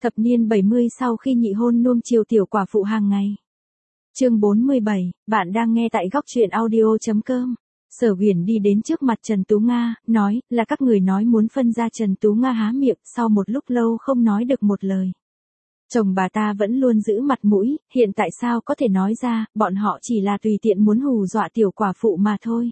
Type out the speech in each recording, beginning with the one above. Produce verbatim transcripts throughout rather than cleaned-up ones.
Thập niên bảy mươi sau khi nhị hôn nuông chiều tiểu quả phụ hàng ngày. Chương bốn mươi bảy, bạn đang nghe tại góc truyện audio chấm com. Sở Uyển đi đến trước mặt Trần Tú Nga, nói, là các người nói muốn phân ra. Trần Tú Nga há miệng, sau một lúc lâu không nói được một lời. Chồng bà ta vẫn luôn giữ mặt mũi, hiện tại sao có thể nói ra, bọn họ chỉ là tùy tiện muốn hù dọa tiểu quả phụ mà thôi.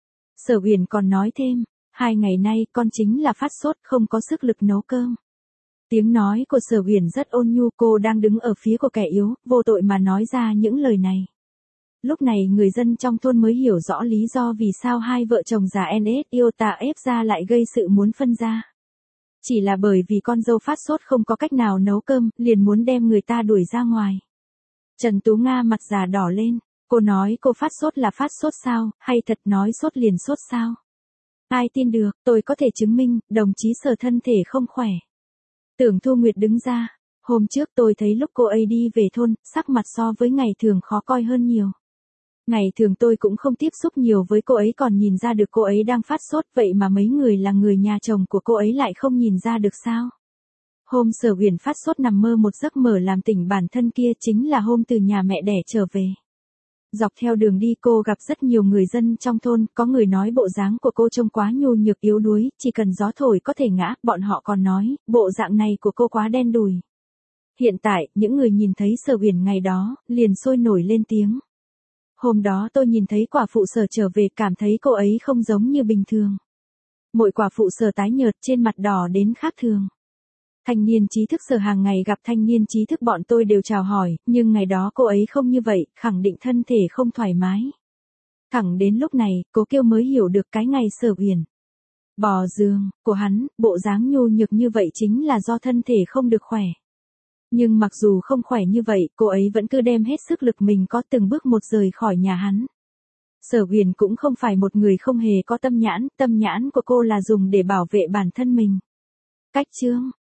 Sở Uyển còn nói thêm, hai ngày nay con chính là phát sốt không có sức lực nấu cơm. Tiếng nói của Sở Uyển rất ôn nhu, cô đang đứng ở phía của kẻ yếu, vô tội mà nói ra những lời này. Lúc này người dân trong thôn mới hiểu rõ lý do vì sao hai vợ chồng già en ét yêu tà ép ra lại gây sự muốn phân ra. Chỉ là bởi vì con dâu phát sốt không có cách nào nấu cơm, liền muốn đem người ta đuổi ra ngoài. Trần Tú Nga mặt già đỏ lên, cô nói cô phát sốt là phát sốt sao, hay thật nói sốt liền sốt sao? Ai tin được, tôi có thể chứng minh, đồng chí Sở thân thể không khỏe. Tưởng Thu Nguyệt đứng ra, hôm trước tôi thấy lúc cô ấy đi về thôn, sắc mặt so với ngày thường khó coi hơn nhiều. Ngày thường tôi cũng không tiếp xúc nhiều với cô ấy còn nhìn ra được cô ấy đang phát sốt, vậy mà mấy người là người nhà chồng của cô ấy lại không nhìn ra được sao? Hôm Sở Uyển phát sốt nằm mơ một giấc mở làm tỉnh bản thân kia chính là hôm từ nhà mẹ đẻ trở về. Dọc theo đường đi cô gặp rất nhiều người dân trong thôn, có người nói bộ dáng của cô trông quá nhu nhược yếu đuối, chỉ cần gió thổi có thể ngã, bọn họ còn nói, bộ dạng này của cô quá đen đủi. Hiện tại, những người nhìn thấy Sở Uyển ngày đó, liền sôi nổi lên tiếng. Hôm đó tôi nhìn thấy quả phụ Sở trở về, cảm thấy cô ấy không giống như bình thường. Mỗi quả phụ Sở tái nhợt, trên mặt đỏ đến khác thường. Thanh niên trí thức Sở hàng ngày gặp thanh niên trí thức bọn tôi đều chào hỏi, nhưng ngày đó cô ấy không như vậy, khẳng định thân thể không thoải mái. Thẳng đến lúc này, cô Kiêu mới hiểu được cái ngày Sở Uyển bò giường của hắn, bộ dáng nhu nhược như vậy chính là do thân thể không được khỏe. Nhưng mặc dù không khỏe như vậy, cô ấy vẫn cứ đem hết sức lực mình có từng bước một rời khỏi nhà hắn. Sở Uyển cũng không phải một người không hề có tâm nhãn, tâm nhãn của cô là dùng để bảo vệ bản thân mình. Cách chương